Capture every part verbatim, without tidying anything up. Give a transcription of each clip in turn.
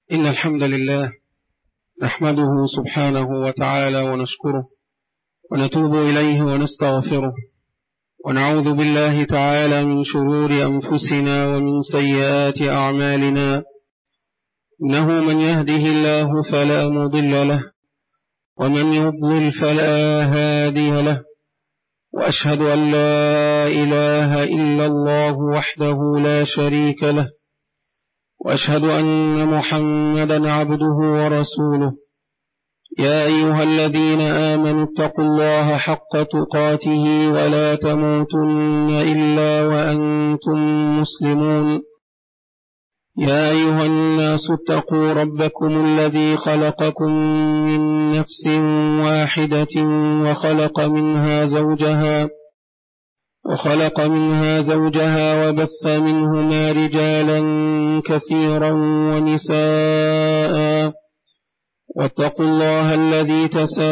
إن الحمد لله نحمده سبحانه وتعالى ونشكره ونتوب إليه ونستغفره ونعوذ بالله تعالى من شرور أنفسنا ومن سيئات أعمالنا. إنه من يهده الله فلا مضل له ومن يضلل فلا هادي له، وأشهد أن لا إله إلا الله وحده لا شريك له، وأشهد أن محمدا عبده ورسوله. يا أيها الذين آمنوا اتقوا الله حق تقاته ولا تموتن إلا وأنتم مسلمون. يا أيها الناس اتقوا ربكم الذي خلقكم من نفس واحدة وخلق منها زوجها وخلق منها زوجها وبث منهما رجالا كثيرا ونساء، واتقوا الله الذي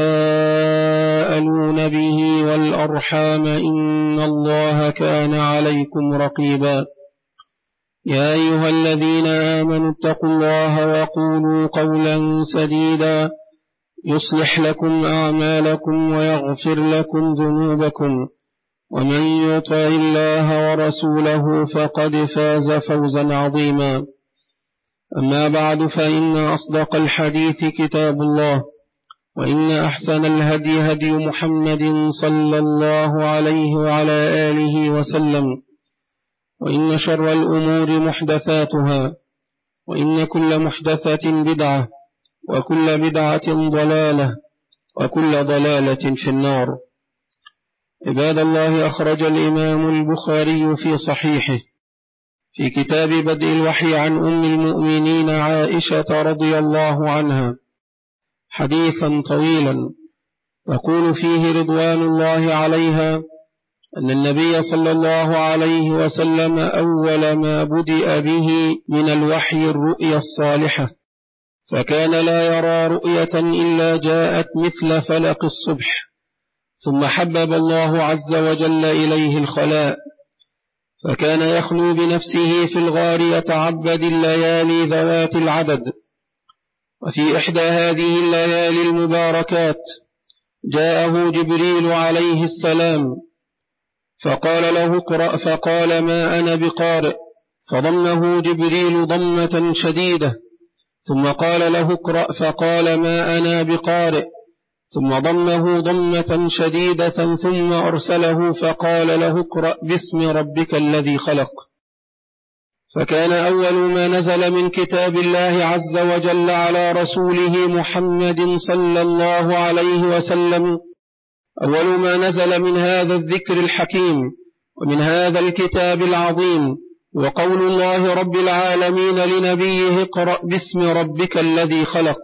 تساءلون به والأرحام إن الله كان عليكم رقيبا. يا أيها الذين آمنوا اتقوا الله وقولوا قولا سديدا يصلح لكم أعمالكم ويغفر لكم ذنوبكم، ومن يطع الله ورسوله فقد فاز فوزا عظيما. أما بعد، فإن أصدق الحديث كتاب الله، وإن أحسن الهدي هدي محمد صلى الله عليه وعلى آله وسلم، وإن شر الأمور محدثاتها، وإن كل محدثة بدعة، وكل بدعة ضلالة، وكل ضلالة في النار. عباد الله، أخرج الإمام البخاري في صحيحه في كتاب بدء الوحي عن أم المؤمنين عائشة رضي الله عنها حديثا طويلا تقول فيه رضوان الله عليها أن النبي صلى الله عليه وسلم أول ما بدأ به من الوحي الرؤيا الصالحة، فكان لا يرى رؤية إلا جاءت مثل فلق الصبح، ثم حبب الله عز وجل إليه الخلاء، فكان يخلو بنفسه في الغار يتعبد الليالي ذوات العدد. وفي إحدى هذه الليالي المباركات جاءه جبريل عليه السلام فقال له اقرأ، فقال ما أنا بقارئ، فضمه جبريل ضمة شديدة، ثم قال له اقرأ، فقال ما أنا بقارئ، ثم ضمه ضمة شديدة، ثم أرسله فقال له اقرأ باسم ربك الذي خلق. فكان أول ما نزل من كتاب الله عز وجل على رسوله محمد صلى الله عليه وسلم، أول ما نزل من هذا الذكر الحكيم ومن هذا الكتاب العظيم وقول الله رب العالمين لنبيه اقرأ باسم ربك الذي خلق،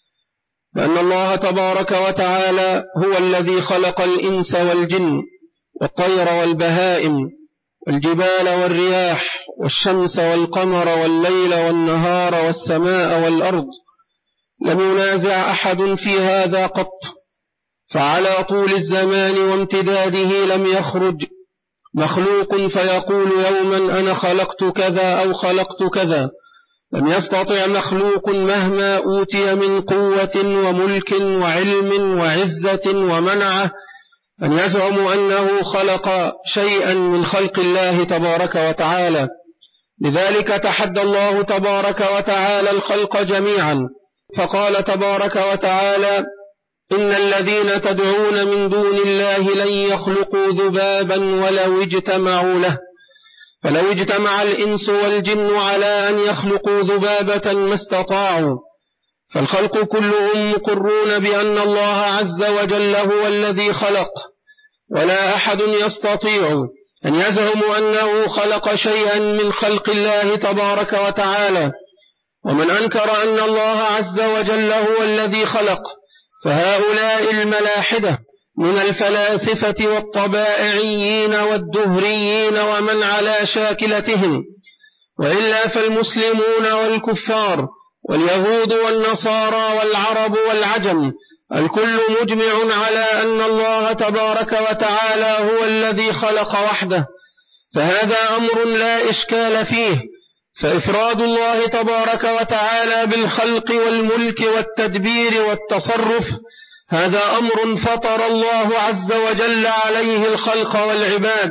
لأن الله تبارك وتعالى هو الذي خلق الإنس والجن والطير والبهائم والجبال والرياح والشمس والقمر والليل والنهار والسماء والأرض، لم ينازع أحد في هذا قط، فعلى طول الزمان وامتداده لم يخرج مخلوق فيقول يوما أنا خلقت كذا أو خلقت كذا. لم يستطع مخلوق مهما أوتي من قوة وملك وعلم وعزة ومنعة أن يزعم أنه خلق شيئا من خلق الله تبارك وتعالى. لذلك تحدى الله تبارك وتعالى الخلق جميعا، فقال تبارك وتعالى إن الذين تدعون من دون الله لن يخلقوا ذبابا ولو اجتمعوا له، فلو اجتمع الإنس والجن على أن يخلقوا ذبابة ما استطاعوا. فالخلق كلهم مقرون بأن الله عز وجل هو الذي خلق، ولا أحد يستطيع أن يزعم أنه خلق شيئا من خلق الله تبارك وتعالى. ومن أنكر أن الله عز وجل هو الذي خلق فهؤلاء الملاحدة من الفلاسفة والطبائعيين والدهريين ومن على شاكلتهم، وإلا فالمسلمون والكفار واليهود والنصارى والعرب والعجم الكل مجمع على أن الله تبارك وتعالى هو الذي خلق وحده، فهذا أمر لا إشكال فيه، فإفراد الله تبارك وتعالى بالخلق والملك والتدبير والتصرف هذا أمر فطر الله عز وجل عليه الخلق والعباد.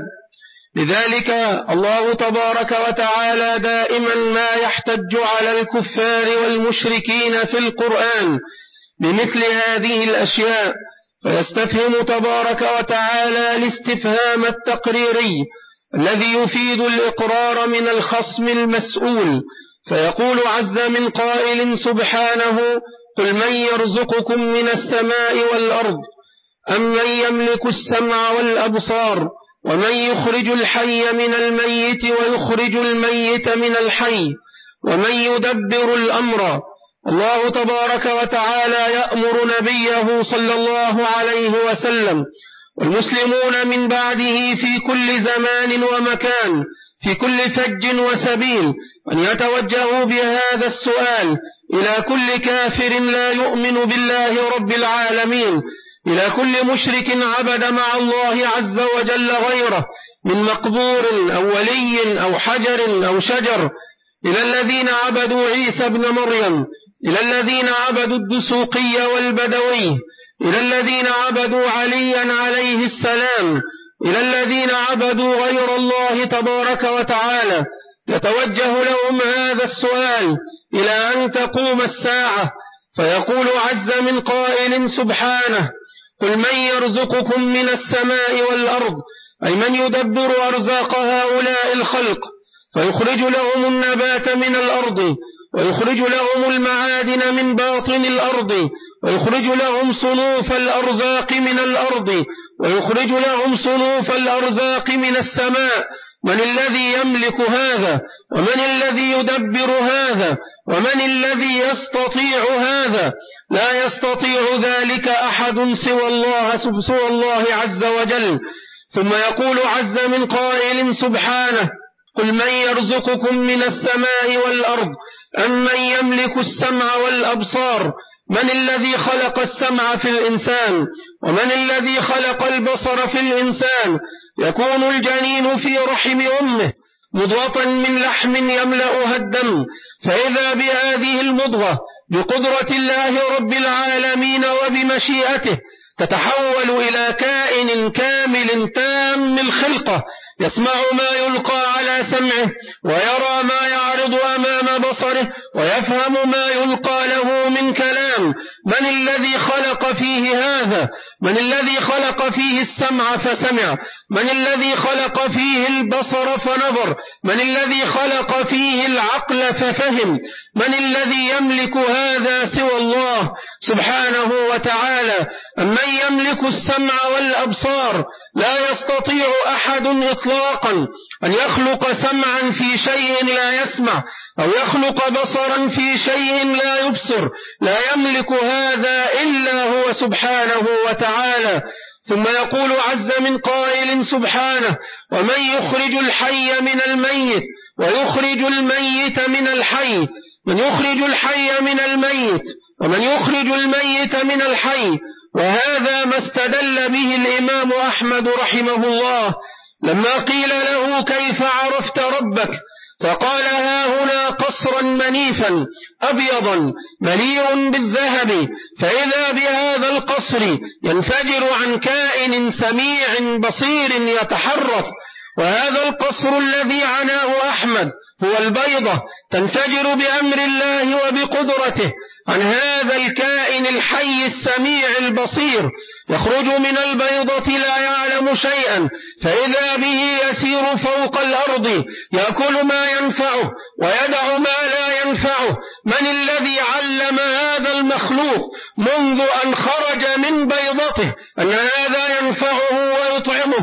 لذلك الله تبارك وتعالى دائما ما يحتج على الكفار والمشركين في القرآن بمثل هذه الأشياء، فيستفهم تبارك وتعالى الاستفهام التقريري الذي يفيد الإقرار من الخصم المسؤول، فيقول عز من قائل سبحانه: قل من يرزقكم من السماء والأرض أم من يملك السمع والأبصار ومن يخرج الحي من الميت ويخرج الميت من الحي ومن يدبر الأمر. الله تبارك وتعالى يأمر نبيه صلى الله عليه وسلم والمسلمون من بعده في كل زمان ومكان في كل فج وسبيل أن يتوجهوا بهذا السؤال إلى كل كافر لا يؤمن بالله رب العالمين، إلى كل مشرك عبد مع الله عز وجل غيره من مقبور أو ولي أو حجر أو شجر، إلى الذين عبدوا عيسى ابن مريم، إلى الذين عبدوا الدسوقي والبدوي، إلى الذين عبدوا عليا عليه السلام، إلى الذين عبدوا غير الله تبارك وتعالى. يتوجه لهم هذا السؤال إلى أن تقوم الساعة، فيقول عز من قائل سبحانه: قل من يرزقكم من السماء والأرض، أي من يدبر أرزاق هؤلاء الخلق، فيخرج لهم النبات من الأرض ويخرج لهم المعادن من باطن الأرض ويخرج لهم صنوف الأرزاق من الأرض ويخرج لهم صنوف الأرزاق من السماء. من الذي يملك هذا؟ ومن الذي يدبر هذا؟ ومن الذي يستطيع هذا؟ لا يستطيع ذلك أحد سوى الله سوى الله عز وجل. ثم يقول عز من قائل سبحانه: قل من يرزقكم من السماء والأرض أم من يملك السمع والأبصار. من الذي خلق السمع في الإنسان؟ ومن الذي خلق البصر في الإنسان؟ يكون الجنين في رحم أمه مضغة من لحم يملأها الدم، فإذا بهذه المضغة بقدرة الله رب العالمين وبمشيئته تتحول إلى كائن كامل تام الخلقة، يسمع ما يلقى على سمعه ويرى ما يعرض أمام بصره ويفهم ما يلقى له من كلام. من الذي خلق فيه هذا؟ من الذي خلق فيه السمع فسمع؟ من الذي خلق فيه البصر فنظر؟ من الذي خلق فيه العقل ففهم؟ من الذي يملك هذا سوى الله سبحانه وتعالى؟ من يملك السمع والأبصار؟ لا يستطيع أحد إطلاقا أن يخلق سمعا في شيء لا يسمع أو يخلق بصرا في شيء لا يبصر، لا يملك هذا إلا هو سبحانه وتعالى. ثم يقول عز من قائل سبحانه: ومن يخرج الحي من الميت ويخرج الميت من الحي. من يخرج الحي من الميت ومن يخرج الميت من الحي. وهذا ما استدل به الإمام أحمد رحمه الله لما قيل له: كيف عرفت ربك؟ فقال: ها هنا قصرا منيفا أبيضا مليء بالذهب، فإذا بهذا القصر ينفجر عن كائن سميع بصير يتحرك. وهذا القصر الذي عناه أحمد هو البيضة، تنفجر بأمر الله وبقدرته عن هذا الكائن الحي السميع البصير، يخرج من البيضة لا يعلم شيئا، فإذا به يسير فوق الأرض يأكل ما ينفعه ويدع ما لا ينفعه. من الذي علم هذا المخلوق منذ أن خرج من بيضته أن هذا ينفعه ويطعمه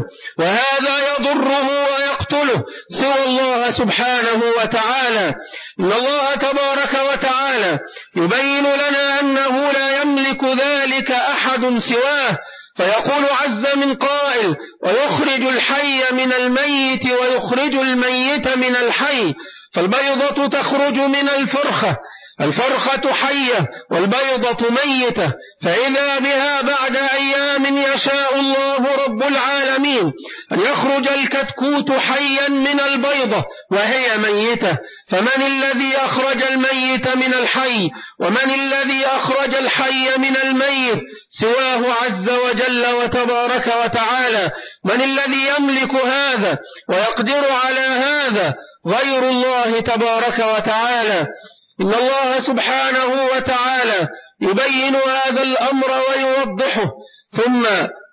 وهذا يضره ويقتله سوى الله سبحانه وتعالى؟ إن الله تبارك وتعالى يبين لنا أنه لا يملك ذلك أحد سواه، فيقول عز من قائل: ويخرج الحي من الميت ويخرج الميت من الحي. فالبيضة تخرج من الفرخة الفرخة حية والبيضة ميتة، فإذا بها بعد أيام يشاء الله رب العالمين أن يخرج الكتكوت حيا من البيضة وهي ميتة. فمن الذي أخرج الميت من الحي؟ ومن الذي أخرج الحي من الميت سواه عز وجل وتبارك وتعالى؟ من الذي يملك هذا ويقدر على هذا غير الله تبارك وتعالى. إن الله سبحانه وتعالى يبين هذا الأمر ويوضحه، ثم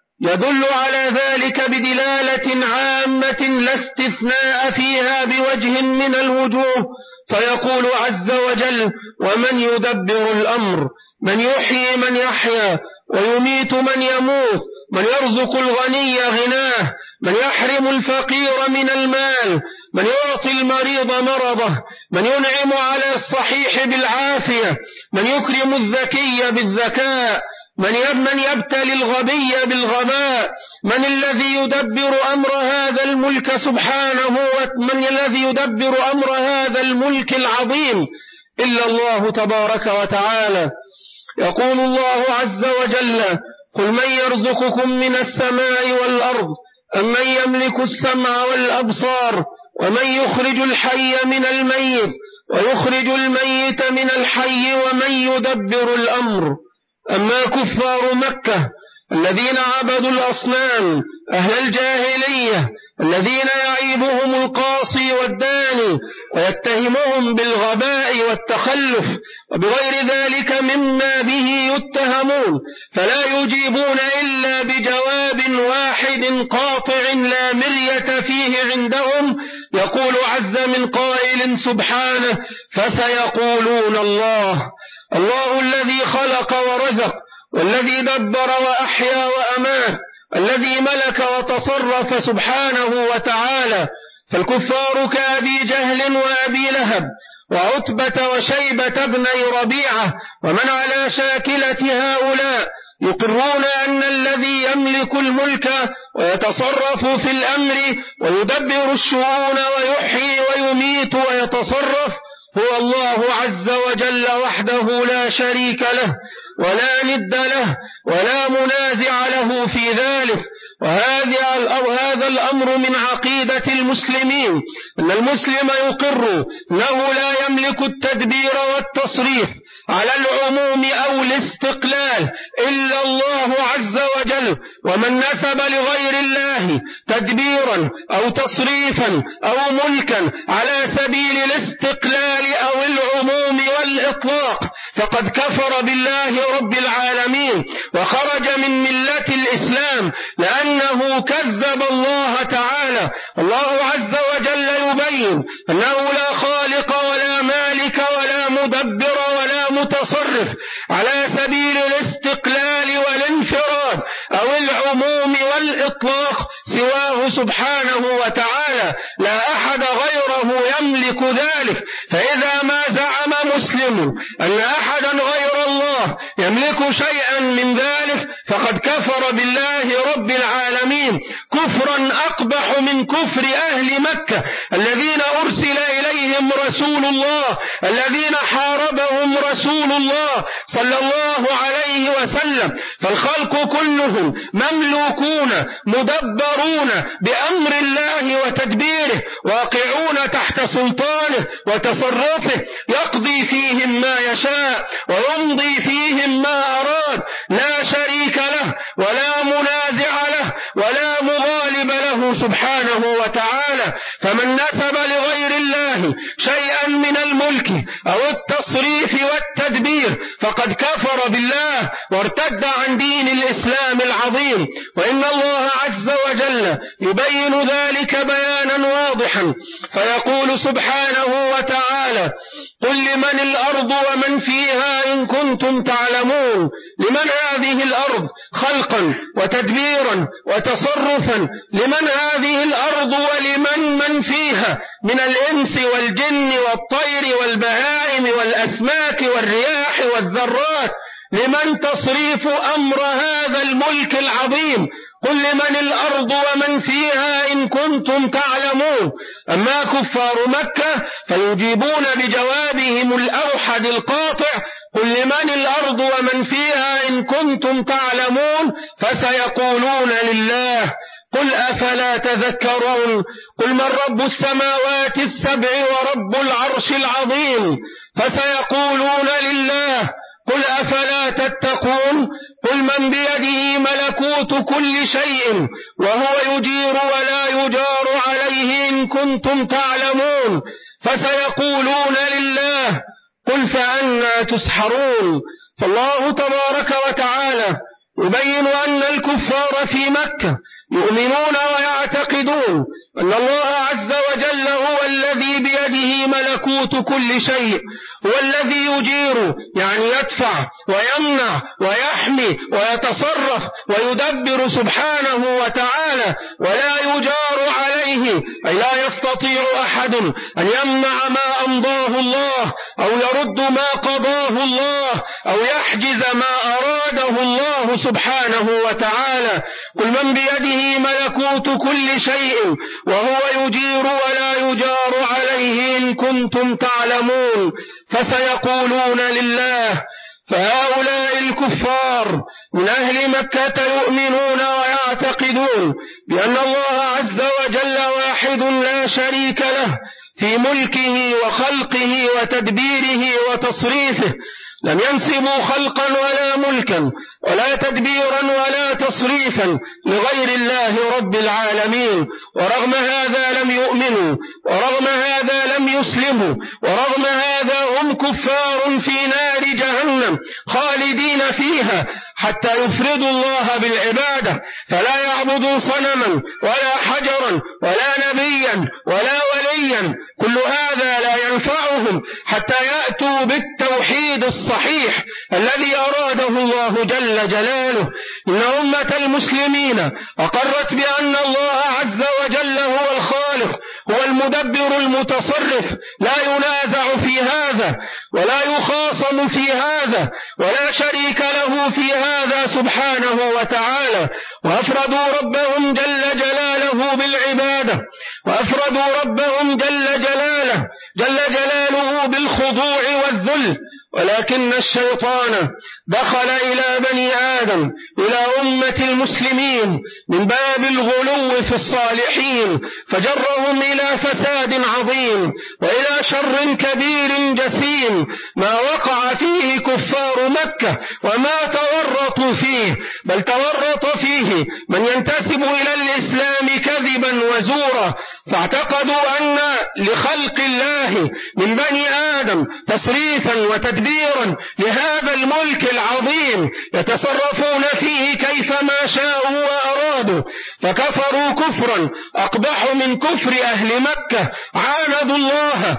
يدل على ذلك بدلالة عامة لا استثناء فيها بوجه من الوجوه، فيقول عز وجل: ومن يدبر الأمر، من يحيي من يحيا ويميت من يموت، من يرزق الغني غناه، من يحرم الفقير من المال، من يعطي المريض مرضه، من ينعم على الصحيح بالعافية، من يكرم الذكي بالذكاء، من يبتلي الغبي بالغباء. من الذي يدبر أمر هذا الملك سبحانه، ومن الذي يدبر أمر هذا الملك العظيم إلا الله تبارك وتعالى. يقول الله عز وجل: قل من يرزقكم من السماء والأرض أمن يملك السمع والأبصار ومن يخرج الحي من الميت ويخرج الميت من الحي ومن يدبر الأمر. أما كفار مكة الذين عبدوا الأصنام أهل الجاهلية الذين يعيبهم القاصي والداني ويتهمهم بالغباء والتخلف وبغير ذلك مما به يتهمون، فلا يجيبون إلا بجواب واحد قاطع لا مرية فيه عندهم. يقول عز من قائل سبحانه: فسيقولون الله. الله الذي خلق ورزق، والذي دبر وأحيا وأمات، الذي ملك وتصرف سبحانه وتعالى. فالكفار كأبي جهل وأبي لهب وعتبة وشيبة ابني ربيعة ومن على شاكلة هؤلاء يقرون أن الذي يملك الملك ويتصرف في الأمر ويدبر الشؤون ويحيي ويميت ويتصرف هو الله عز وجل وحده لا شريك له ولا ند له ولا منازع له في ذلك. وهذا الأمر من عقيدة المسلمين، أن المسلم يقر أنه لا يملك التدبير والتصريف على العموم أو الاستقلال إلا الله عز وجل. ومن نسب لغير الله تدبيرا أو تصريفا أو ملكا على سبيل الاستقلال أو العموم والإطلاق فقد كفر بالله رب العالمين وخرج من ملة الإسلام، لأنه كذب الله تعالى. الله عز وجل يبين أنه لا خالق ولا مالك ولا مدبر ولا متصرف على سبيل الاستقلال والانفراد أو العموم والإطلاق سواه سبحانه وتعالى، لا أحد غيره يملك ذلك. فإذا ما زعم مسلم أن أحدا غير الله يملك شيئا من ذلك فقد كفر بالله رب العالمين كفرا أقبح من كفر أهل مكة الذين أرسل إليهم رسول الله، الذين حاربهم رسول الله صلى الله عليه وسلم. فالخلق كلهم مملوكون مدبرون بأمر الله وتدبيره، واقعون تحت سلطانه وتصرفه، يقضي فيهم ما يشاء ويمضي فيهم ما أراد، لا شريك له ولا منازع له ولا مغالب له سبحانه وتعالى. فمن نسب لغير الله شيئا من الملك أو التصريف والتدبير فقد كفر بالله وارتد عن دين الإسلام العظيم. وإن الله عز وجل يبين ذلك بيانا واضحا فيقول سبحانه وتعالى: قل لمن الأرض ومن فيها إن كنتم تعلمون. لمن هذه الأرض خلقا وتدبيرا وتصرفا؟ لمن هذه الأرض ولمن من فيها من الإنس والجن والطير والبهائم والأسماك والرياح والذرات؟ لمن تصريف أمر هذا الملك العظيم؟ قل لمن الأرض ومن فيها إن كنتم تعلمون. أما كفار مكة فيجيبون بجوابهم الأوحد القاطع: قل لمن الأرض ومن فيها إن كنتم تعلمون فسيقولون لله. قل أفلا تذكرون؟ قل من رب السماوات السبع ورب العرش العظيم فسيقولون لله. قل أفلا تتقون؟ قل من بيده ملكوت كل شيء وهو يجير ولا يجار عليه إن كنتم تعلمون فسيقولون لله. قل فأنى تسحرون؟ فالله تبارك وتعالى يبين أن الكفار في مكة يؤمنون ويعتقدون أن الله عز وجل هو الذي بيده ملكوت كل شيء، هو الذي يجير يعني يدفع ويمنع ويحمي ويتصرف ويدبر سبحانه وتعالى، ولا يجار عليه، أي لا يستطيع أحد أن يمنع ما أمضاه الله أو يرد ما قضاه الله أو يحجز ما أراده الله سبحانه وتعالى. قل من بيده ملكوت كل شيء وهو يجير ولا يجار عليه إن كنتم تعلمون فسيقولون لله. فهؤلاء الكفار من أهل مكة يؤمنون ويعتقدون بأن الله عز وجل واحد لا شريك له في ملكه وخلقه وتدبيره وتصريفه، لم ينسبوا خلقا ولا ملكا ولا تدبيرا ولا تصريفا لغير الله رب العالمين، ورغم هذا لم يؤمنوا، ورغم هذا لم يسلموا، ورغم هذا هم كفار في نار جهنم خالدين فيها حتى يفردوا الله بالعبادة، فلا يعبدوا صنما ولا حجرا ولا نبيا ولا وليا. كل هذا لا ينفعهم حتى يأتوا بالتوحيد الصحيح الذي أراده الله جل جلاله. إن أمة المسلمين أقرت بأن الله عز وجل هو الخالق، هو المدبر المتصرف، لا ينازع في هذا ولا يخاصم في هذا ولا شريك له في هذا سبحانه وتعالى، وأفردوا ربهم جل جلاله بالعبادة، وأفردوا ربهم جل جلاله جل جلاله بالخضوع والذل. ولكن الشيطان دخل إلى بني آدم، إلى أمة المسلمين من باب الغلو في الصالحين، فجرهم إلى فساد عظيم وإلى شر كبير جسيم ما وقع فيه كفار مكة وما تورطوا فيه، بل تورط فيه من ينتسب إلى الإسلام كذبا وزورا، فاعتقدوا أن لخلق الله من بني آدم تصريفا وتدبيرا لهذا الملك العظيم يتصرفون فيه كيفما شاءوا وأرادوا، فكفروا كفرا أقبح من كفر أهل مكة، عاندوا الله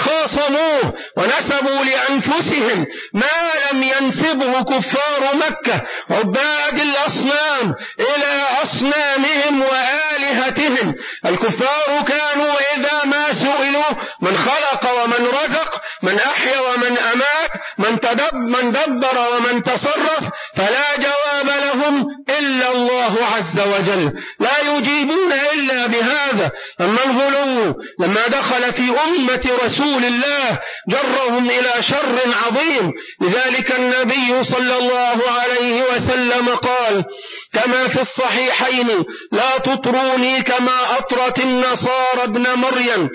وخاصموه ونسبوا لأنفسهم ما لم ينسبه كفار مكة، عباد الأصنام، إلى أصنامهم وآلهتهم. الكفار كانوا إذا ما سئلوا من خلق ومن رزق، من أحيا ومن أمات، من تدب من دبر ومن تصرف، فلا جواب لهم إلا الله عز وجل، لا يجيبون إلا بهذا. أما الغلو لما دخل في أمة رسول الله جرهم إلى شر عظيم. لذلك النبي صلى الله عليه وسلم قال كما في الصحيحين: لا تطروني كما أطرت النصارى ابن مريم،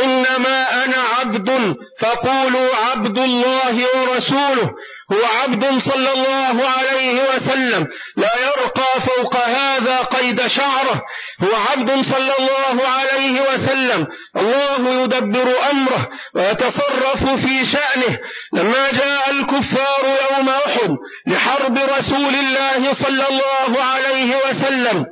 إنما أنا عبد فقولوا عبد الله ورسوله. هو عبد صلى الله عليه وسلم لا يرقى فوق هذا قيد شعره، هو عبد صلى الله عليه وسلم الله يدبر أمره ويتصرف في شأنه. لما جاء الكفار يوم أحد لحرب رسول الله صلى الله عليه وسلم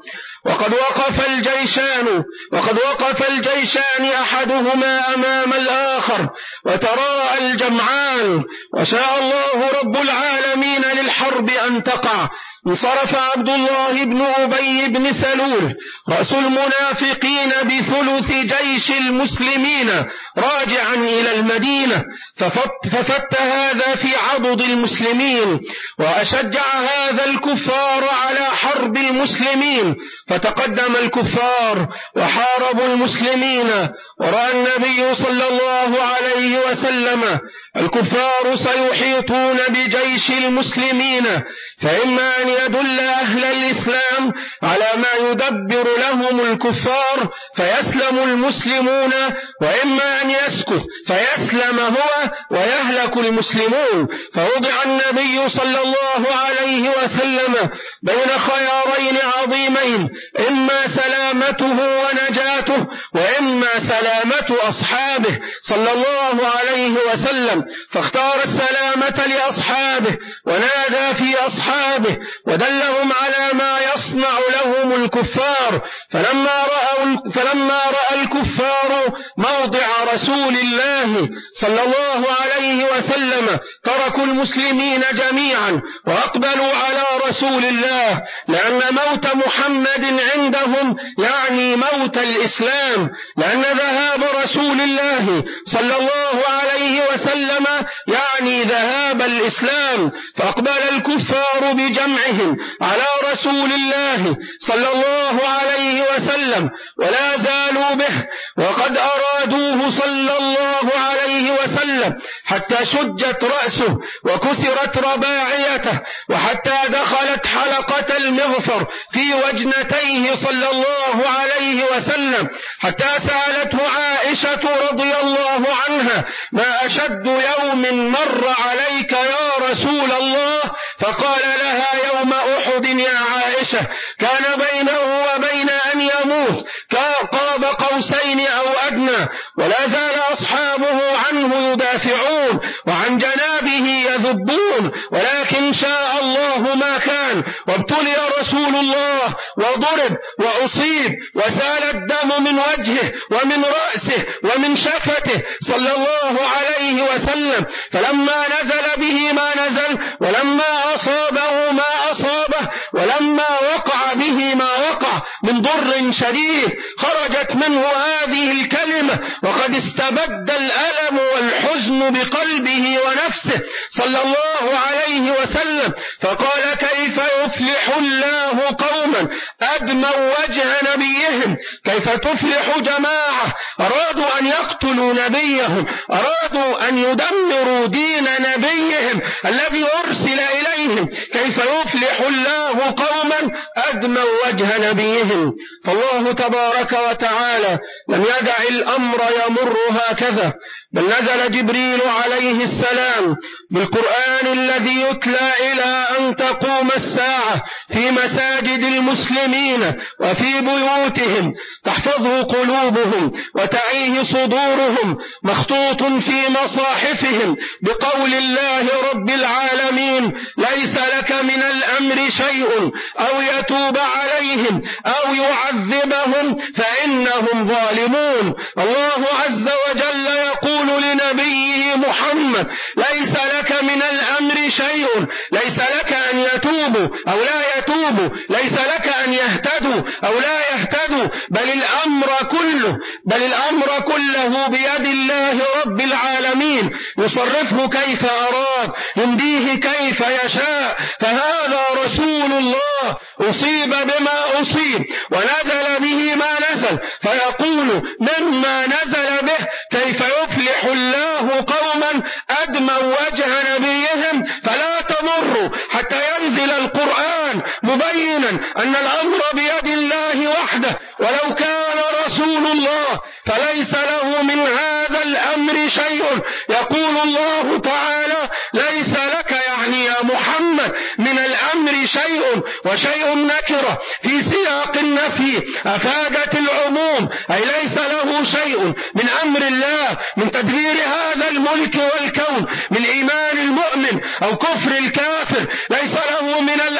وقد وقف الجيشان وقد وقف الجيشان أحدهما أمام الآخر وتراءى الجمعان، وشاء الله رب العالمين للحرب أن تقع. انصرف عبد الله بن أبي بن سلول رأس المنافقين بثلث جيش المسلمين راجعا إلى المدينة، ففت, ففت هذا في عضد المسلمين، وأشجع هذا الكفار على حرب المسلمين، فتقدم الكفار وحاربوا المسلمين. ورأى النبي صلى الله عليه وسلم الكفار سيحيطون بجيش المسلمين، فإما أن يدل أهل الإسلام على ما يدبر لهم الكفار فيسلم المسلمون، وإما أن يسكت فيسلم هو ويهلك المسلمون. فوضع النبي صلى الله عليه وسلم بين خيارين عظيمين، إما سلامته ونجاته وإما سلامة أصحابه صلى الله عليه وسلم، فاختار السلامة لأصحابه ونادى في أصحابه ودلهم على ما يصنع لهم الكفار. فلما رأوا فلما رأى الكفار موضع رسول الله صلى الله عليه وسلم تركوا المسلمين جميعا وأقبلوا على رسول الله، لأن موت محمد عندهم يعني موت الإسلام، لأن ذهاب رسول الله صلى الله عليه وسلم يعني ذهاب الإسلام. فأقبل الكفار بجمعهم على رسول الله صلى الله عليه وسلم ولا زالوا به، وقد أرادوه صلى الله عليه وسلم حتى شجت رأسه وكسرت رباعيته، وحتى دخلت حلقة المغفر في وجنتيه صلى الله عليه وسلم، حتى سألته عائشة رضي الله عنها: ما أشد يوم مر عليك يا رسول الله؟ فقال لها: يوم أحد يا عائشة، كان بينه وبين أن يموت قاب قوسين أو أدنى، ولا زال أصحابه عنه يدافعون وعن جنابه يذبون، ولكن شاء الله ما كان، وابتلي رسول الله وضرب وأصيب وسال الدم من وجهه ومن رأسه ومن شفته صلى الله عليه وسلم. فلما نزل به ما نزل، ولما أصابه ما أصابه، ولما وقع به ما وقع من ضر شديد، خرجت منه هذه الكلمة وقد استبد الألم والحزن بقلبه ونفسه صلى الله عليه وسلم، فقال: كيف يفلح الله قوما أدموا وجه نبيهم؟ كيف تفلح جماعة أرادوا أن يقتلوا نبيهم، أرادوا أن يدمروا دين نبيهم الذي أرسل إليهم؟ كيف يفلح الله قوما أدموا وجه نبيهم؟ فالله تبارك وتعالى لم يدع الأمر يمر هكذا، بل نزل جبريل عليه السلام بالقرآن الذي يتلى إلى أن تقوم الساعة في مساجد المسلمين وفي بيوتهم، تحفظه قلوبهم وتعيه صدورهم، مخطوط في مصاحفهم بقول الله رب العالمين: ليس لك من الأمر شيء أو يتوب عليهم أو يعذبهم فإنهم ظالمون. الله عز وجل يقول لنبيه محمد: ليس لك من الأمر شيء، ليس لك أن يتوبوا أو لا يتوبوا، ليس لك أن يهتدوا أو لا يهتدوا، بل الأمر كله بل الأمر كله بيد الله رب العالمين، يصرفه كيف أراد، يمديه كيف يشاء. فهذا رسول الله أصيب بما أصيب ونزل به ما نزل، فيقول مما نزل به: كيف يفلح الله قوما أدموا وجه نبيهم؟ فلا تمروا حتى ينزل القرآن مبينا أن الأمر بيد الله وحده، ولو كان رسول الله فليس له من هذا الأمر شيء. يقول الله تعالى: ليس لك يعني يا محمد من الأمر شيء، وشيء نكرة في سياق النفي أفادت العموم، أي ليس له شيء من أمر الله، من تدبير هذا الملك والكون، من إيمان المؤمن أو كفر الكافر، ليس له من الأمر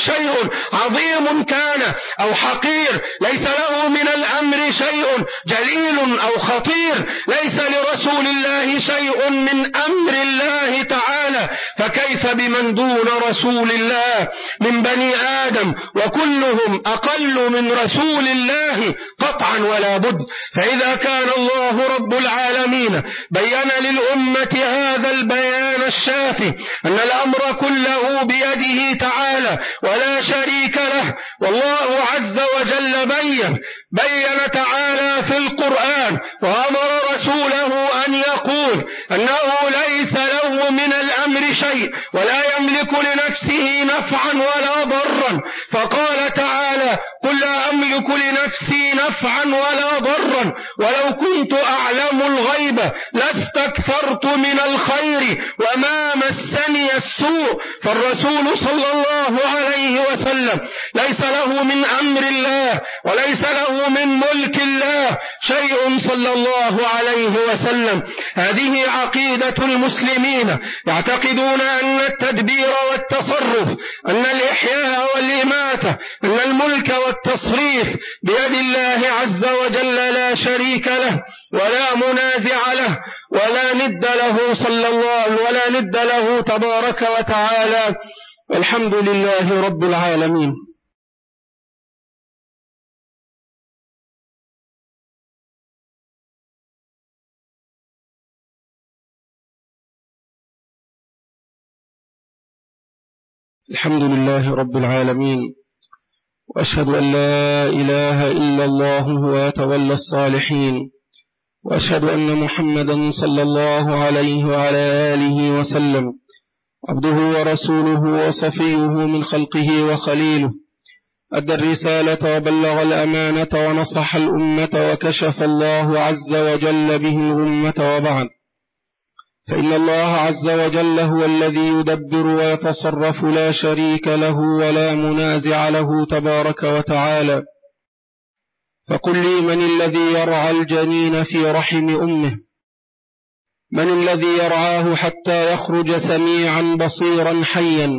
شيء عظيم كان أو حقير، ليس له من الأمر شيء جليل أو خطير، ليس لرسول الله شيء من أمر الله تعالى، فكيف بمن دون رسول الله من بني آدم وكلهم أقل من رسول الله قطعا ولا بد. فإذا كان الله رب العالمين بيّن للأمة هذا البيان الشافي أن الأمر كله بيده تعالى ولا شريك له، والله عز وجل بيّن بيّن تعالى في القرآن وأمر رسوله أن يقول أنه ليس له من الأمر شيء ولا يملك لنفسه نفعا ولا ضرا، فقال تعالى: قل لا أملك لنفسي نفعا ولا ضرا ولو كنت أعلم الغيب لاستكثرت من الخير وما مسني السوء. فالرسول صلى الله عليه وسلم ليس له من أمر الله وليس له من ملك الله شيء صلى الله عليه وسلم. هذه عقيدة المسلمين، يعتقدون أن التدبير والتصرف، أن الإحياء والإماتة، أن الملك والتصريف بيد الله عز وجل لا شريك له ولا منازع له ولا ند له صلى الله ولا ند له تبارك وتعالى. والحمد لله رب العالمين. الحمد لله رب العالمين، وأشهد أن لا إله إلا الله هو يتولى الصالحين، وأشهد أن محمدا صلى الله عليه وعلى آله وسلم عبده ورسوله وصفيه من خلقه وخليله، أدى الرسالة وبلغ الأمانة ونصح الأمة وكشف الله عز وجل به الغمة. وبعد، فإن الله عز وجل هو الذي يدبر ويتصرف لا شريك له ولا منازع له تبارك وتعالى. فقل لي: من الذي يرعى الجنين في رحم أمه؟ من الذي يرعاه حتى يخرج سميعا بصيرا حيا؟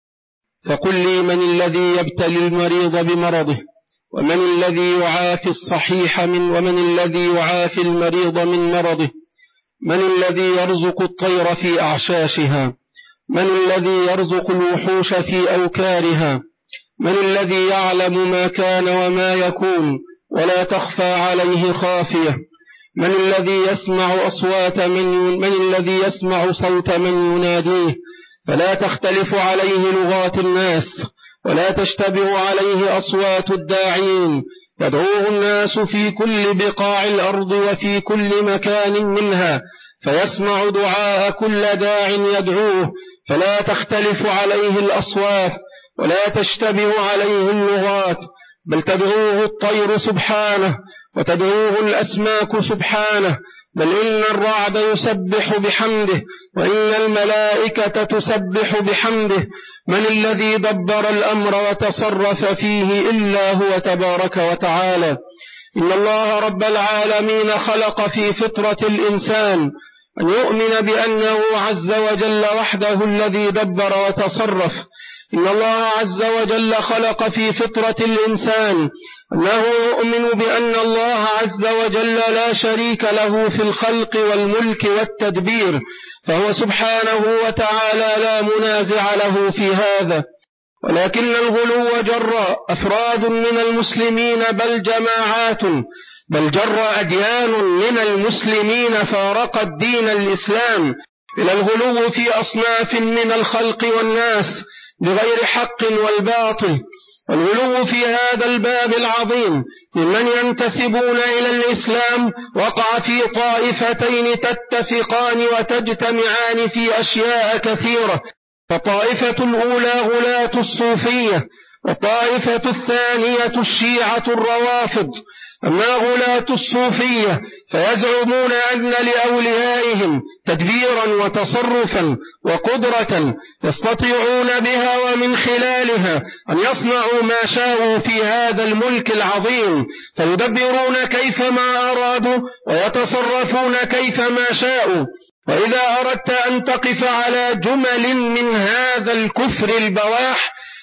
فقل لي: من الذي يبتلي المريض بمرضه؟ ومن الذي يعافي الصحيح من ومن الذي يعافي المريض من مرضه؟ من الذي يرزق الطير في أعشاشها؟ من الذي يرزق الوحوش في أوكارها؟ من الذي يعلم ما كان وما يكون ولا تخفى عليه خافية؟ من الذي يسمع أصوات من من الذي يسمع صوت من يناديه فلا تختلف عليه لغات الناس ولا تشتبه عليه أصوات الداعين؟ يدعوه الناس في كل بقاع الأرض وفي كل مكان منها، فيسمع دعاء كل داع يدعوه، فلا تختلف عليه الأصوات ولا تشتبه عليه اللغات، بل تدعوه الطير سبحانه وتدعوه الأسماك سبحانه، بل إن الرعد يسبح بحمده وإن الملائكة تسبح بحمده. من الذي دبر الأمر وتصرف فيه إلا هو تبارك وتعالى. إن الله رب العالمين خلق في فطرة الإنسان أن يؤمن بأنه عز وجل وحده الذي دبر وتصرف. إن الله عز وجل خلق في فطرة الإنسان أنه يؤمن بأن الله عز وجل لا شريك له في الخلق والملك والتدبير، فهو سبحانه وتعالى لا منازع له في هذا. ولكن الغلو جر أفراد من المسلمين بل جماعات بل جر أديان من المسلمين فارقت دين الإسلام إلى الغلو في أصناف من الخلق والناس بغير حق والباطل. والغلو في هذا الباب العظيم ممن ينتسبون إلى الإسلام وقع في طائفتين تتفقان وتجتمعان في أشياء كثيرة، فطائفة الأولى غلاة الصوفية، والطائفة الثانية الشيعة الروافض. أما غلاة الصوفية فيزعمون أن لأوليائهم تدبيرا وتصرفا وقدرة يستطيعون بها ومن خلالها أن يصنعوا ما شاءوا في هذا الملك العظيم، فيدبرون كيفما أرادوا ويتصرفون كيفما شاءوا. وإذا أردت أن تقف على جمل من هذا الكفر البواح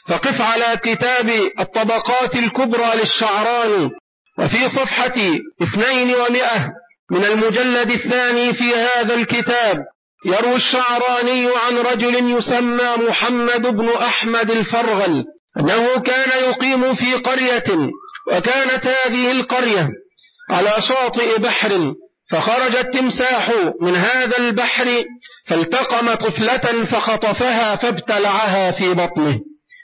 فقف على كتاب الطبقات الكبرى للشعراني، وفي صفحة اثنين ومئة من المجلد الثاني في هذا الكتاب يروي الشعراني عن رجل يسمى محمد بن أحمد الفرغل أنه كان يقيم في قرية، وكانت هذه القرية على شاطئ بحر، فخرج التمساح من هذا البحر فالتقم طفلة فخطفها فابتلعها في بطنه.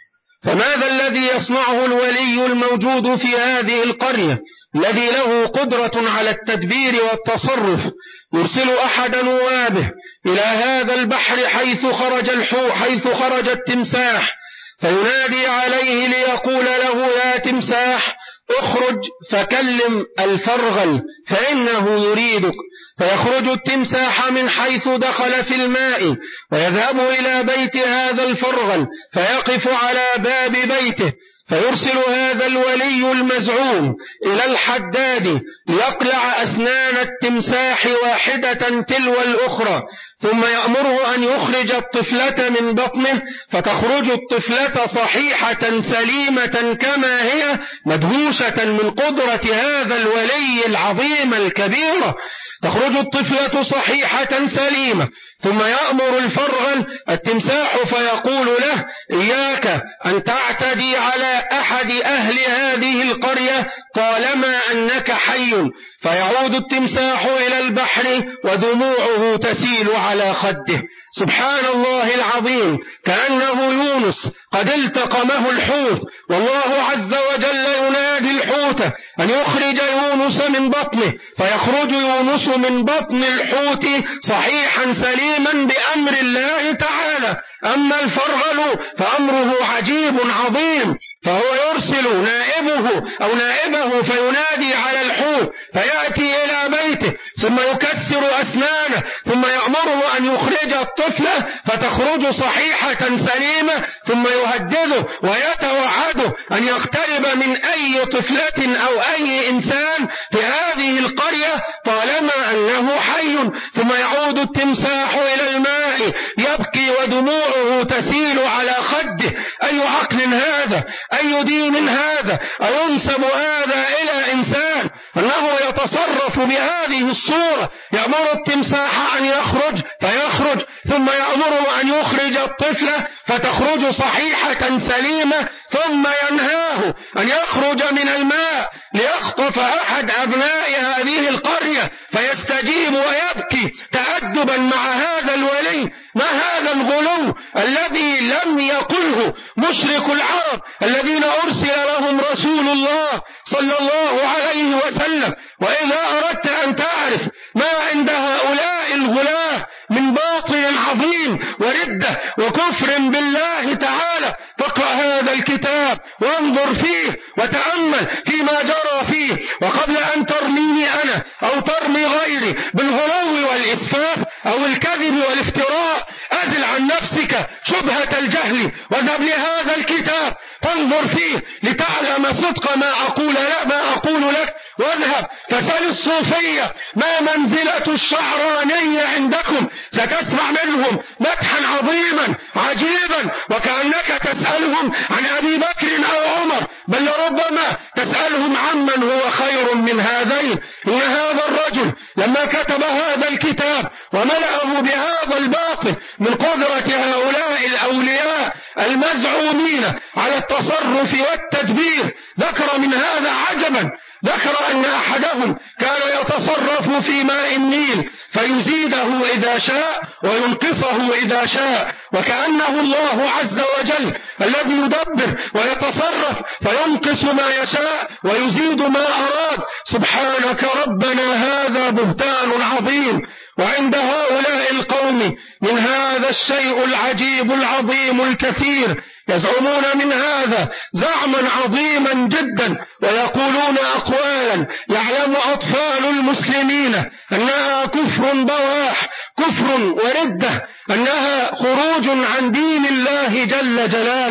فماذا الذي يصنعه الولي الموجود في هذه القرية الذي له قدرة على التدبير والتصرف؟ يرسل أحد نوابه إلى هذا البحر حيث خرج الحو حيث خرج التمساح، فينادي عليه ليقول له: يا تمساح اخرج فكلم الفرغل فإنه يريدك. فيخرج التمساح من حيث دخل في الماء ويذهب إلى بيت هذا الفرغل فيقف على باب بيته، فيرسل هذا الولي المزعوم إلى الحداد ليقلع أسنان التمساح واحدة تلو الأخرى، ثم يأمره أن يخرج الطفلة من بطنه، فتخرج الطفلة صحيحة سليمة كما هي، مدهوشة من قدرة هذا الولي العظيم الكبير. تخرج الطفلة صحيحة سليمة، ثم يأمر الفرغل التمساح فيقول له: إياك أن تعتدي على أحد أهل هذه القرية طالما أنك حي. فيعود التمساح إلى البحر ودموعه تسيل على خده. سبحان الله العظيم، كأنه يونس قد التقمه الحوت، والله عز وجل ينادي الحوت أن يخرج يونس من بطنه، فيخرج يونس من بطن الحوت صحيحا سليما بأمر الله تعالى. أما الفرغل فأمره عجيب عظيم، فهو يرسل نائبه أو نائبه فينادي على الحوت فيأتي إلى بيته ثم يكسر أسنانه، ثم يأمره أن يخرج الطفلة فتخرج صحيحة سليمة، ثم يهدده ويتوعده أن يقترب من أي طفلة أو أي إنسان في هذه القرية طالما أنه حي. ثم يعود التمساح إلى الماء يبكي ودموعه تسيل على خده. أي عقل هذا؟ أي دين هذا؟ أينسب هذا إلى إنسان أنه يتصرف بهذه الصورة؟ يأمر التمساح أن يخرج فيخرج، ثم يأمره أن يخرج الطفلة فتخرج صحيحة سليمة، ثم ينهاه أن يخرج من الماء ليخطف أحد أبناء هذه القرية فيستجيب ويبكي تأدبا مع هذا الولي. ما هذا الغلو الذي لم يقله مشرك العرب الذين أرسل لهم رسول الله صلى الله عليه وسلم؟ وإذا أردت أن تعرف ما عند هؤلاء الغلاة من باطل عظيم وردة وكفر بالله تعالى، فاقرأ هذا الكتاب وانظر فيه وتأمل فيما جرى فيه. وقبل أن ترميني أنا أو ترمي غيري بالغلو والإسفاف أو الكذب والافتراء، أزل عن نفسك شبهة الجهل واذهب لهذا الكتاب فانظر فيه لتعلم صدق ما أقول لك ما أقول لك واذهب فسل الصوفية ما منزلة الشعرانية عندكم، ستسمع منهم مدحا عظيما عجيبا وكأنك تسألهم عن أبي بكر أو عمر، بل ربما تسألهم عمن هو خير من هذين. إن هذا الرجل لما كتب هذا الكتاب وملأه بهذا الباطل من قدرة هؤلاء الأولياء المزعومين على التصرف والتدبير، ذكر من هذا عجبا. ذكر أن أحدهم كان يتصرف في ماء النيل فيزيده إذا شاء وينقصه إذا شاء، وكأنه الله عز وجل الذي يدبر ويتصرف فينقص ما يشاء ويزيد ما أراد. سبحانك ربنا، هذا بهتان عظيم. وعند هؤلاء القوم من هذا الشيء العجيب العظيم الكثير، يزعمون من هذا زعما عظيما جدا ويقولون أقوالا يعلم أطفال المسلمين أنها كفر بواح، كفر وردة، أنها خروج عن دين الله جل جلاله.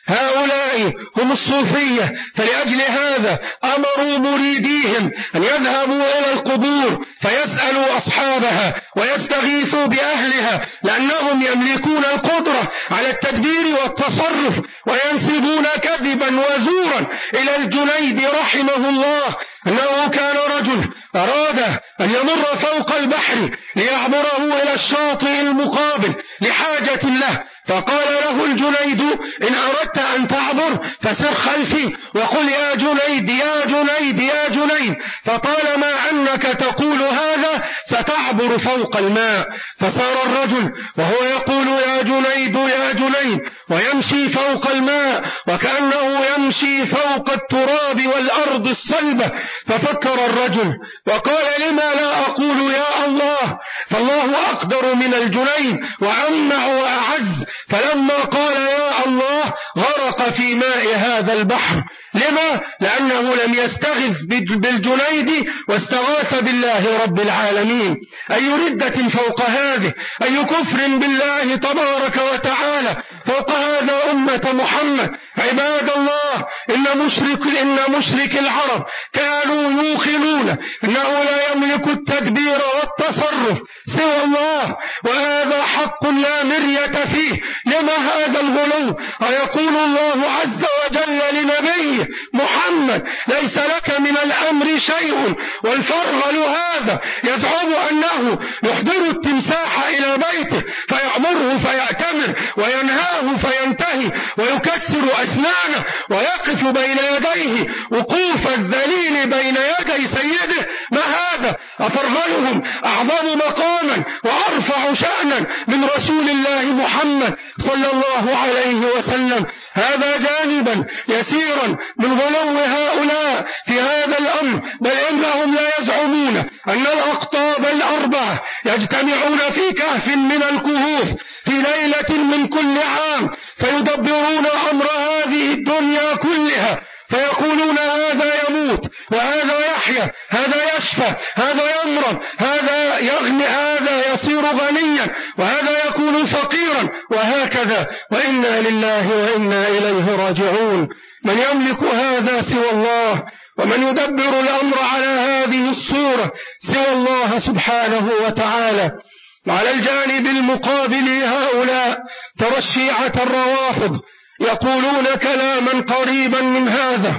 هؤلاء هم الصوفية. فلأجل هذا أمروا مريديهم أن يذهبوا إلى القبور فيسألوا أصحابها ويستغيثوا بأهلها، لأنهم يملكون القدرة على التدبير والتصرف، وينسبون كذبا وزورا إلى الجنيد رحمه الله أنه كان رجل أراد أن يمر فوق البحر ليعبره إلى الشاطئ المقابل لحاجة له، فقال له الجنيد: إن أردت أن تعبر فسر خلفي وقل يا جنيد يا جنيد يا جنيد، فطالما أنك تقول هذا ستعبر فوق الماء. فسار الرجل وهو يقول يا جنيد يا جنيد ويمشي فوق الماء وكأنه يمشي فوق التراب والأرض الصلبة. ففكر الرجل وقال: لما لا أقول يا الله، فالله أقدر من الجنيد وأمنع وأعز. فلما قال يا الله غرق في ماء هذا البحر. لما؟ لأنه لم يستغث بالجنيد واستغاث بالله رب العالمين. أي ردة فوق هذه، أي كفر بالله تبارك وتعالى فوق هذا أمة محمد. عباد الله، إن مشرك, إن مشرك العرب كانوا يوقنون أنه لا يملك التدبير والتصرف سوى الله، وهذا حق لا مرية فيه. لما هذا الغلو؟ ويقول الله عز وجل لنبيه محمد: ليس لك من الأمر شيء. والفرغل هذا يزعم أنه يحضر التمساح إلى بيته فيأمره فيأتمر وينهاه فينتهي ويكسر أسنانه ويقف بين يديه وقوف الذليل بين يدي سيده. ما هذا؟ أفرغلهم أعظم مقاما وأرفع شأنا من رسول الله محمد صلى الله عليه وسلم. هذا جانبا يسيرا من غلو هؤلاء في هذا الأمر. بل إنهم لا يزعمون أن الأقطاب الأربعة يجتمعون في كهف من الكهوف في ليلة من كل عام فيدبرون أمر هذه الدنيا كلها، فيقولون هذا يموت وهذا يحيا، هذا يشفى، هذا يمرض، هذا يغني، هذا يصير غنيا، وهذا يكون فقيرا، وهكذا. وإنا لله وإنا إليه راجعون. من يملك هذا سوى الله، ومن يدبر الأمر على هذه الصورة سوى الله سبحانه وتعالى. وعلى الجانب المقابل هؤلاء ترى الشيعة الروافض يقولون كلاما قريبا من هذا.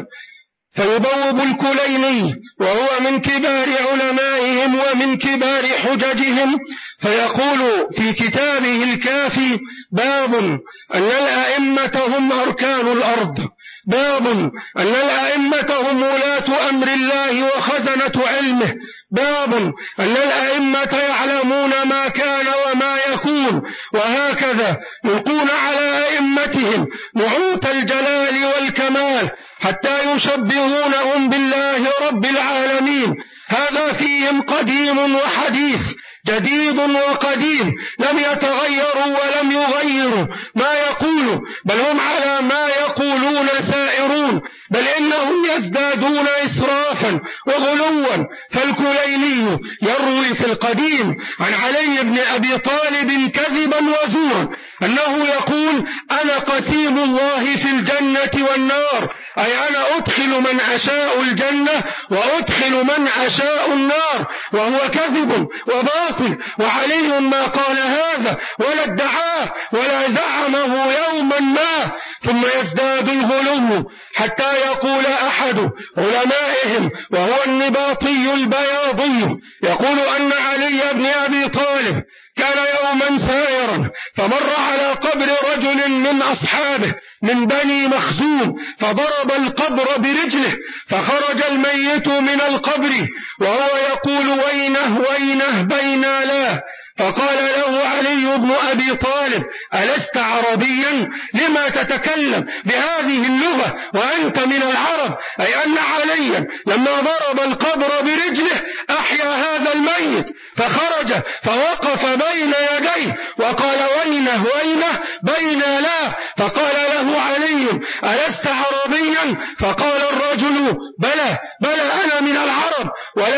فيبوب الكليني وهو من كبار علمائهم ومن كبار حججهم فيقول في كتابه الكافي: باب أن الأئمة هم أركان الأرض، باب أن الأئمة هم ولاة أمر الله وخزنة علمه، باب أن الأئمة يعلمون ما كان وما يكون، وهكذا يلقون على أئمتهم نعوت الجلال والكمال حتى يشبهونهم بالله رب العالمين. هذا فيهم قديم وحديث، جديد وقديم، لم يتغيروا ولم يغيروا ما يقولوا، بل هم على ما يقولون سائرون، بل إنهم يزدادون إسرافا وغلوا. فالكليني يروي في القديم عن علي بن أبي طالب كذبا وزورا أنه يقول: أنا قسيم الله في الجنة والنار، أي أنا أدخل من أشاء الجنة وأدخل من أشاء النار، وهو كذب وباطل. وعلي ما قال هذا ولا ادعاه ولا زعمه يوما ما. ثم يزداد الغلو حتى يقول أحد علمائهم وهو النباطي البياضي يقول أن علي بن أبي طالب كان يوما سائرا فمر على قبر رجل من أصحابه من بني مخزوم فضرب القبر برجله فخرج الميت من القبر وهو يقول: وينه وينه بينا لا. فقال له علي بن أبي طالب: ألست عربيا؟ لما تتكلم بهذه اللغة وأنت من العرب؟ أي أن عليا لما ضرب القبر برجله أحيا هذا الميت فخرج فوقف بين يديه وقال: وينه وينه بينا لا. فقال له علي: ألست عربيا؟ فقال الرجل: بلى بلى أنا من العرب،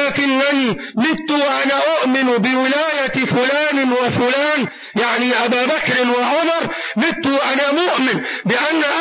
ولكنني مت وأنا أؤمن بولاية فلان وفلان، يعني أبا بكر وعمر، مت وأنا مؤمن بأن أبا بكر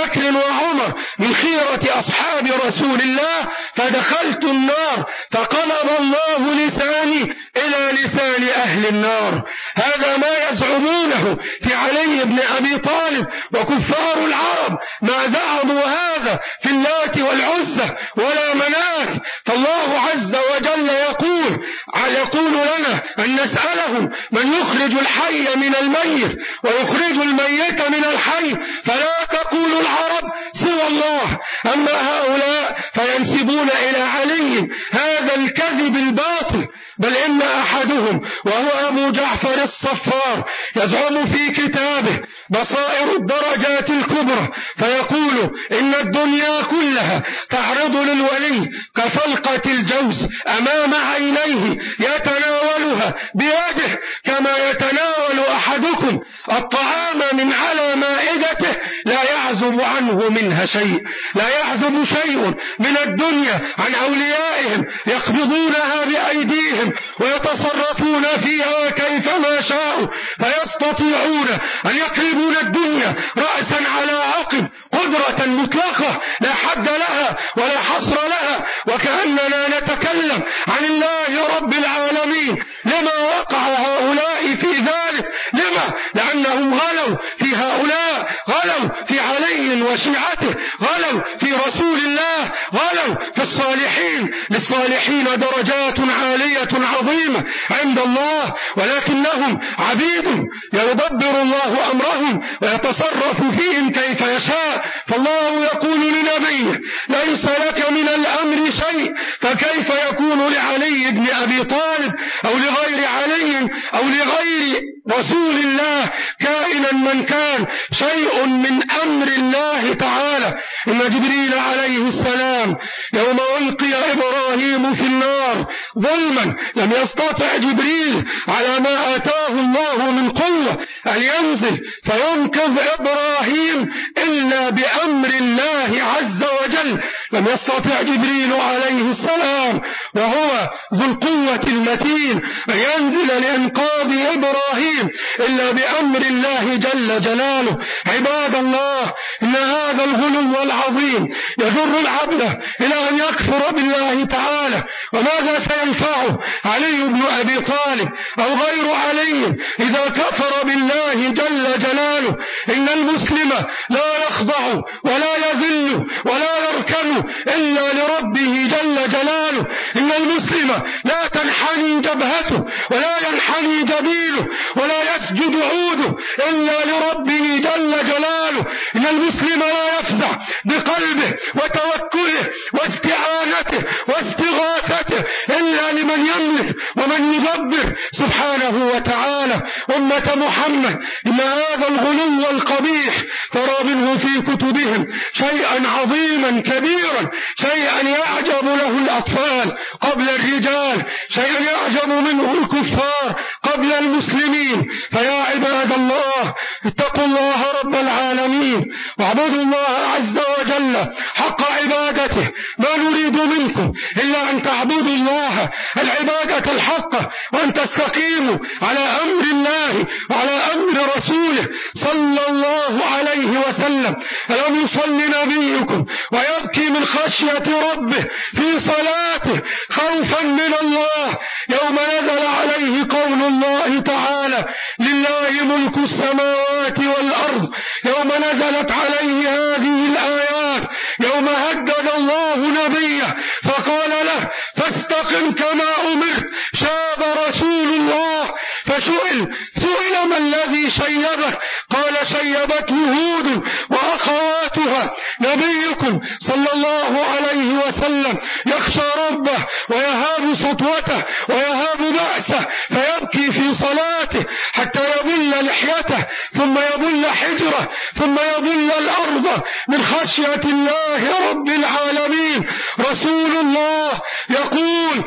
بكر وعمر من خيرة أصحاب رسول الله فدخلت النار فقلب الله لساني إلى لسان أهل النار. هذا ما يزعمونه في علي بن أبي طالب، وكفار العرب ما زعموا هذا في اللات والعزة ولا مناة. فالله عز وجل يقول يقول لنا أن نسألهم من يخرج الحي من الميت ويخرج الميت من الحي، فلا تقول العرب سوى الله. أما هؤلاء فينسبون إلى علي هذا الكذب الباطل، بل إن أحدهم وهو أبو جعفر الصفار يزعم في كتابه بصائر الدرجات الكبرى فيقول إن الدنيا كلها تعرض للولي كفلقة الجوز أمام عينيه يتناولها بيده كما يتناول أحدكم الطعام من على مائدته لا يعزب عنه منها شيء. لا يعزب شيء من الدنيا عن أوليائهم، يقبضونها بأيديهم ويتصرفون فيها كيفما شاءوا، فيستطيعون أن يقلبون الدنيا رأسا على عقب قدرة مطلقة لا حد لها ولا حصر لها، وكأننا نتكلم عن الله رب العالمين. لما وقع هؤلاء في ذلك؟ لما؟ لأنهم غلوا في هؤلاء، غلوا في علي وشيعته، غلوا في رسول الله، غلوا في الصالحين. للصالحين درجات عالية عظيمة عند الله، ولكنهم عبيد يدبر الله أمرهم ويتصرف فيهم كيف يشاء. فالله يقول لنبيه ليس لك من الأمر شيء، فكيف يكون لعلي بن أبي طالب أو لغير علي أو لغير رسول الله كائنا من كان شيء من أمر الله تعالى؟ إن جبريل عليه السلام يوم ألقي إبراهيم في النار ظلما لم يستطع جبريل على ما آتاه الله من قوة أن ينزل فينقذ إبراهيم إلا بأمر الله عز وجل. لم يستطع جبريل عليه السلام وهو ذو القوة المتين أن ينزل لإنقاذ إبراهيم إلا بأمر الله جل جلاله. عباد الله، إن هذا الغلو العظيم يجر العبد إلى أن يكفر بالله تعالى. وماذا سينفعه علي بن أبي طالب أو غير علي إذا كفر بالله جل جلاله؟ إن المسلم لا يخضع ولا يذل ولا يركن إلا لربه جل جلاله. إن المسلم لا تنحني جبهته ولا ينحني جبينه ولا يسجد عوده إلا لربه جل جلاله. إن المسلم لا يفزع بقلبه وتوكله واستعانته واستغاثته إلا لمن يملك ومن يدبر سبحانه وتعالى. أمة محمد، إن هذا الغلو القبيح ترى منه في كتبهم شيئا عظيما كبيرا، شيئا يعجب له الأطفال قبل الرجال، شيئا يعجب منه الكفار قبل المسلمين. فيا عباد الله، اتقوا الله رب العالمين واعبدوا الله عز وجل حق عبادته. ما نريد منكم إلا أن تعبدوا الله العبادة الحقة وأن تستقيموا على أمر الله وعلى أمر رسوله صلى الله عليه وسلم. ألم يصل نبيكم ويبكي من خشية ربه في صلاته خوفا من الله يوم نزل عليه قول الله تعالى لله ملك السماوات والأرض، يوم نزلت عليه هذه الآيات، يوم هدد الله نبيه فقال له فاستقم كما أمرت. شاب رسول الله فسئل سئل ما الذي شيبك؟ قال شيبته هود وأخواتها. نبيكم صلى الله عليه وسلم يخشى ربه ويهاب سطوته ويهاب بأسه فيبكي في صلاته حتى يبل لحيته ثم يبل حجره ثم يبل الأرض من خشية الله رب العالمين. رسول الله يقول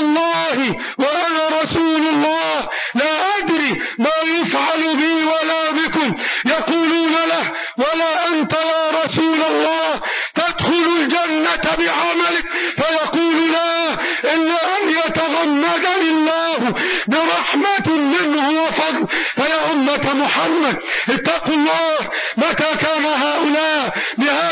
والله وأنا رسول الله لا أدري ما يفعل بي ولا بكم. يقولون له ولا أنت يا رسول الله تدخل الجنة بعملك؟ فيقول لا، إلا أن يتغمدني الله برحمة منه وفضل. فيا أمة محمد اتقوا الله. متى كان هؤلاء بهذا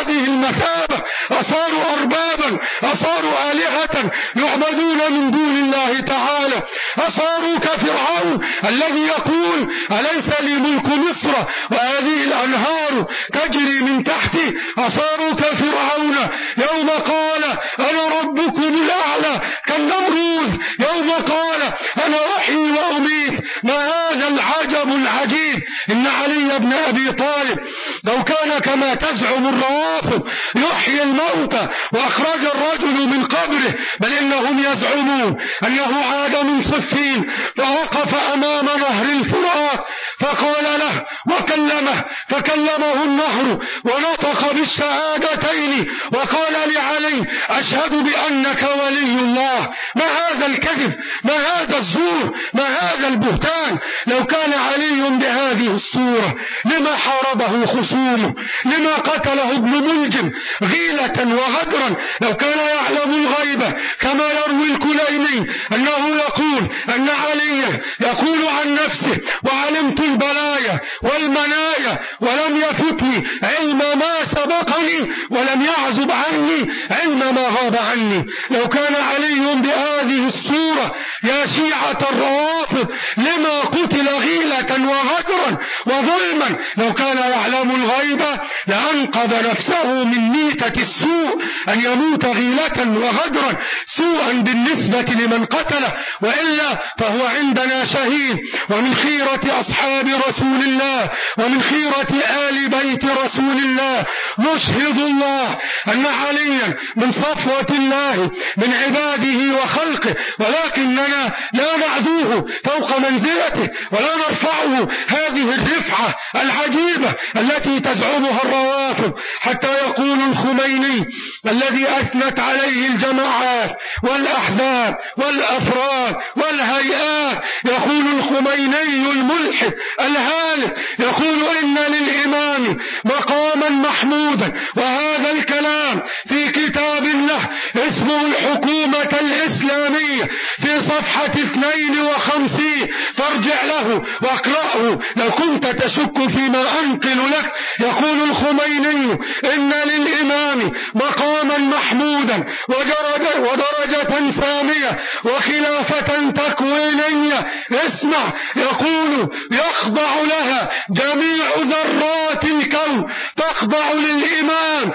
بمثابة، أصاروا أربابا، أصاروا آلهة يعبدون من دون الله تعالى، أصاروا كفرعون الذي يقول أليس لي ملك مصر وهذه الأنهار تجري من تحتي، أصاروا كفرعون يوم قال أنا ربكم الأعلى، كالنمروذ يوم قال أنا أحيي وأميت. ما هذا العجب العجيب؟ إن علي بن أبي طالب لو كان كما تزعم الروافض يحيي الموتى وأخرج الرجل من قبره، بل إنهم يزعمون أنه عاد من صفين فوقف أمام نهر الفرات فقال له وكلمه، فكلمه النهر ونطق بالشهادتين وقال لعلي أشهد بأنك ولي الله. ما هذا الكذب؟ ما هذا الزور؟ ما هذا البهتان؟ لو كان علي بهذه الصورة لما حاربه خصومه؟ لما قتله ابن ملجم غيلة وغدرا؟ لو كان يعلم الغيبة كما يروي الكليني أنه يقول أن علي يقول عن نفسه وعلمت البلايا والمنايا ولم يفتني علم ما سبقني ولم يعزب عني علم ما غاب عني. لو كان علي بهذه الصورة يا شيعة الروافض لما قتل غيلة وغدرا وظلما؟ لو كان يعلم الغيبة لأنقذ نفسه من ميتة السوء أن يموت غيلة وغدرا، سوءا بالنسبة لمن قتله، وإلا فهو عندنا شهيد ومن خيرة أصحاب رسول الله ومن خيرة آل بيت رسول الله. نشهد الله أن عليا من صفوة الله من عباده وخلقه، ولكننا لا نعزوه فوق منزلته ولا نرفعه هذه الرفعة العجيبة التي تزعمها الروافض. حتى يقول الخميني الذي أثنت عليه الجماعات والأحزاب والأفراد والهيئات، يقول الخميني الملحد الهالك يقول إن للإمام مقاما محمودا، وهذا الكلام في كتاب له اسمه الحكومة الإسلامية في صفحة اثنين وخمسين، فارجع له واقرأه لو كنت تشك فيما أنقل لك. يقول الخميني إن للإمام مقاما محمودا ودرجة, ودرجة سامية وخلافة تكوينية. اسمع، يقول يخضع لها جميع ذرات الكون، تخضع للإمام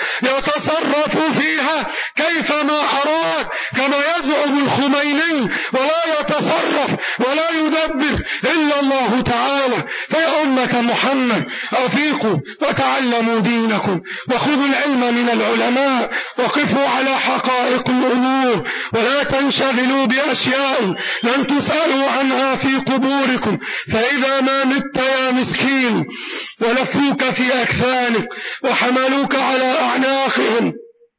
يتصرف فيها كيفما أراد كما يزعم الخميني، ولا يتصرف ولا يدبر إلا الله تعالى. فيا أمة محمد أفيقوا وتعلموا دينكم وخذوا العلم من العلماء وقفوا على حقائق الأمور، ولا تنشغلوا بأشياء لن تسألوا عنها في قبوركم. فإذا ما مت يا مسكين ولفوك في أكفانك وحملوك على أعناقهم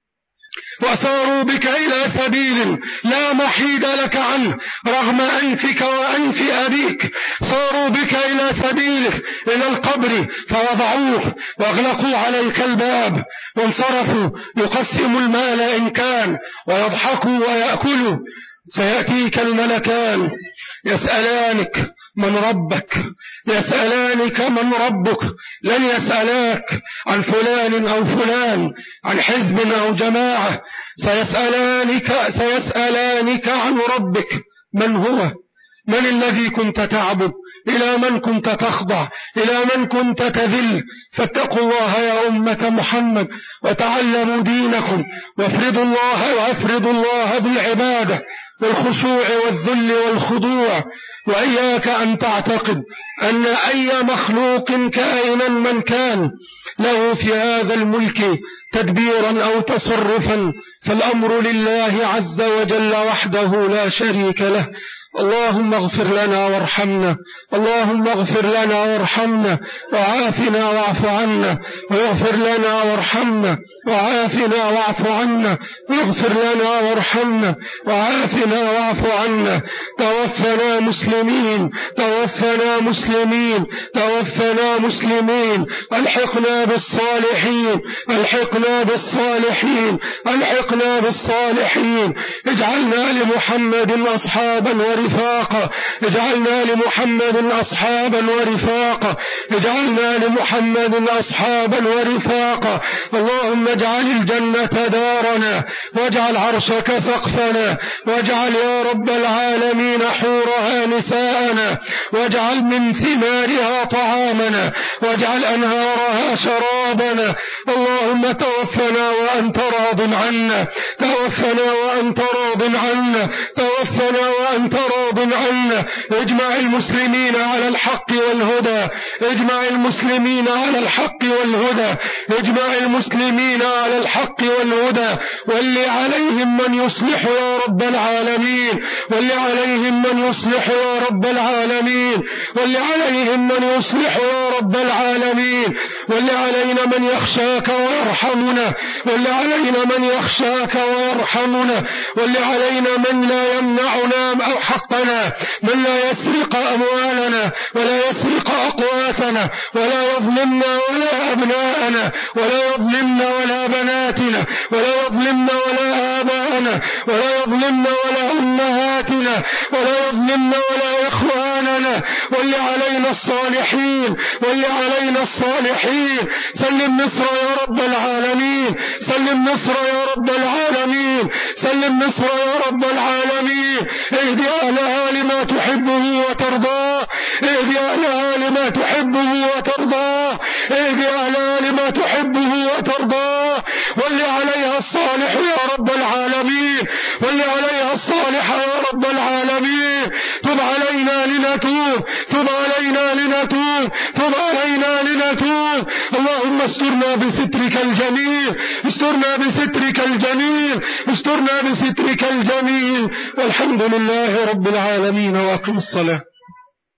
وساروا بك إلى سبيل لا محيد لك عنه رغم أنفك وأنف أبيك، صاروا بك إلى سبيلك إلى القبر فوضعوه وأغلقوا عليك الباب وانصرفوا يقسموا المال إن كان ويضحكوا ويأكلوا. سيأتيك الملكان يسألانك من ربك، يسألانك من ربك، لن يسألاك عن فلان أو فلان، عن حزب أو جماعة، سيسألانك, سيسألانك عن ربك من هو، من الذي كنت تعبد، إلى من كنت تخضع، إلى من كنت تذل. فاتقوا الله يا أمة محمد وتعلموا دينكم وافردوا الله, وافردوا الله بالعبادة والخشوع والذل والخضوع. وإياك أن تعتقد أن أي مخلوق كائنا من كان له في هذا الملك تدبيرا أو تصرفا، فالأمر لله عز وجل وحده لا شريك له. اللهم اغفر لنا وارحمنا، اللهم اغفر لنا وارحمنا وعافنا واعف عنا، واغفر لنا وارحمنا وعافنا واعف عنا، واغفر لنا وارحمنا وعافنا واعف عنا. توفنا مسلمين، توفنا مسلمين، توفنا مسلمين. الحقنا بالصالحين، الحقنا بالصالحين، الحقنا بالصالحين. اجعلنا لمحمد أصحابا ورفاقا ورفاقا، اجعلنا لمحمد أصحابا ورفاقا، اجعلنا لمحمد أصحابا ورفاقا. اللهم اجعل الجنة دارنا، واجعل عرشك سقفنا، واجعل يا رب العالمين حورها نساءنا، واجعل من ثمارها طعامنا، واجعل أنهارها شرابنا. اللهم توفنا وأنت راض عنا، توفنا وأنت راض عنا، توفنا وأنت راض عنا. اجمع المسلمين على الحق والهدى، اجمع المسلمين على الحق والهدى، اجمع المسلمين على الحق والهدى. واللي عليهم من يصلح يا رب العالمين، واللي عليهم من يصلح يا رب العالمين، واللي عليهم من يصلح يا رب العالمين. واللي علينا من يخشاك ويرحمنا، واللي علينا من يخشاك ويرحمنا، واللي علينا من لا يمنعنا حقنا، من لا يسرق أموالنا ولا يسرق أقواتنا، ولا يظلمنا ولا أبناءنا، ولا يظلمنا ولا بناتنا، ولا يظلمنا ولا آباءنا، ولا يظلمنا ولا أمهاتنا، ولا يظلمنا ولا إخواننا. واللي علينا الصالحين، واللي علينا الصالحين. سلم مصر يا رب العالمين، سلم مصر يا رب العالمين، سلم مصر يا رب العالمين. اهدي أهلها لما تحبه وترضاه، اهدي أهلها لما تحبه وترضاه، اهدي أهلها لما تحبه وترضاه. واللي عليها الصالح يا رب العالمين، واللي عليها الصالح يا رب العالمين. تب علينا لنتوب، تب علينا لنتوب، تب علينا لنتوب. اللهم استرنا بسترك الجميل، استرنا بسترك الجميل، استرنا بسترك الجميل. والحمد لله رب العالمين. واقم الصلاة.